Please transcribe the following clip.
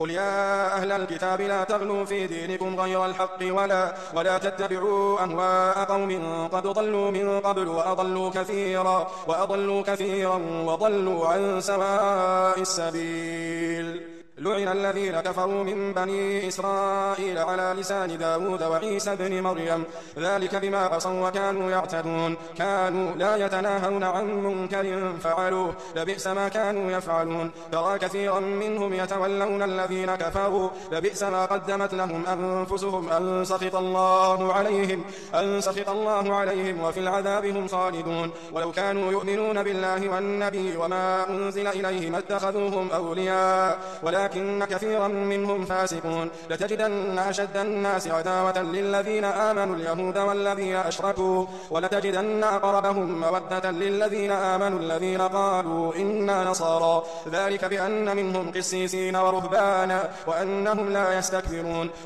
قل يا أهل الكتاب لا تغلوا في دينكم غير الحق ولا تتبعوا أهواء قوم قد ضلوا من قبل وأضلوا كثيرا وضلوا عن سواء السبيل. لعن الذين كفروا من بني إسرائيل على لسان داود وعيسى بن مريم ذلك بما عصوا وكانوا يعتدون كانوا لا يتناهون عن منكر فعلوه لبئس ما كانوا يفعلون. ترى كثيرا منهم يتولون الذين كفروا لبئس ما قدمت لهم أنفسهم أن سخط الله عليهم وفي العذاب هم خالدون. ولو كانوا يؤمنون بالله والنبي وما أنزل إليه ما اتخذوهم أولياء ولكن كثيرا منهم فاسقون. لتجدن أشد الناس عداوة للذين آمنوا اليهود والذين أشركوا ولتجدن أقربهم مودة للذين آمنوا الذين قالوا إنا نصارى ذلك بأن منهم قسيسين ورهبانا وأنهم لا يستكبرون.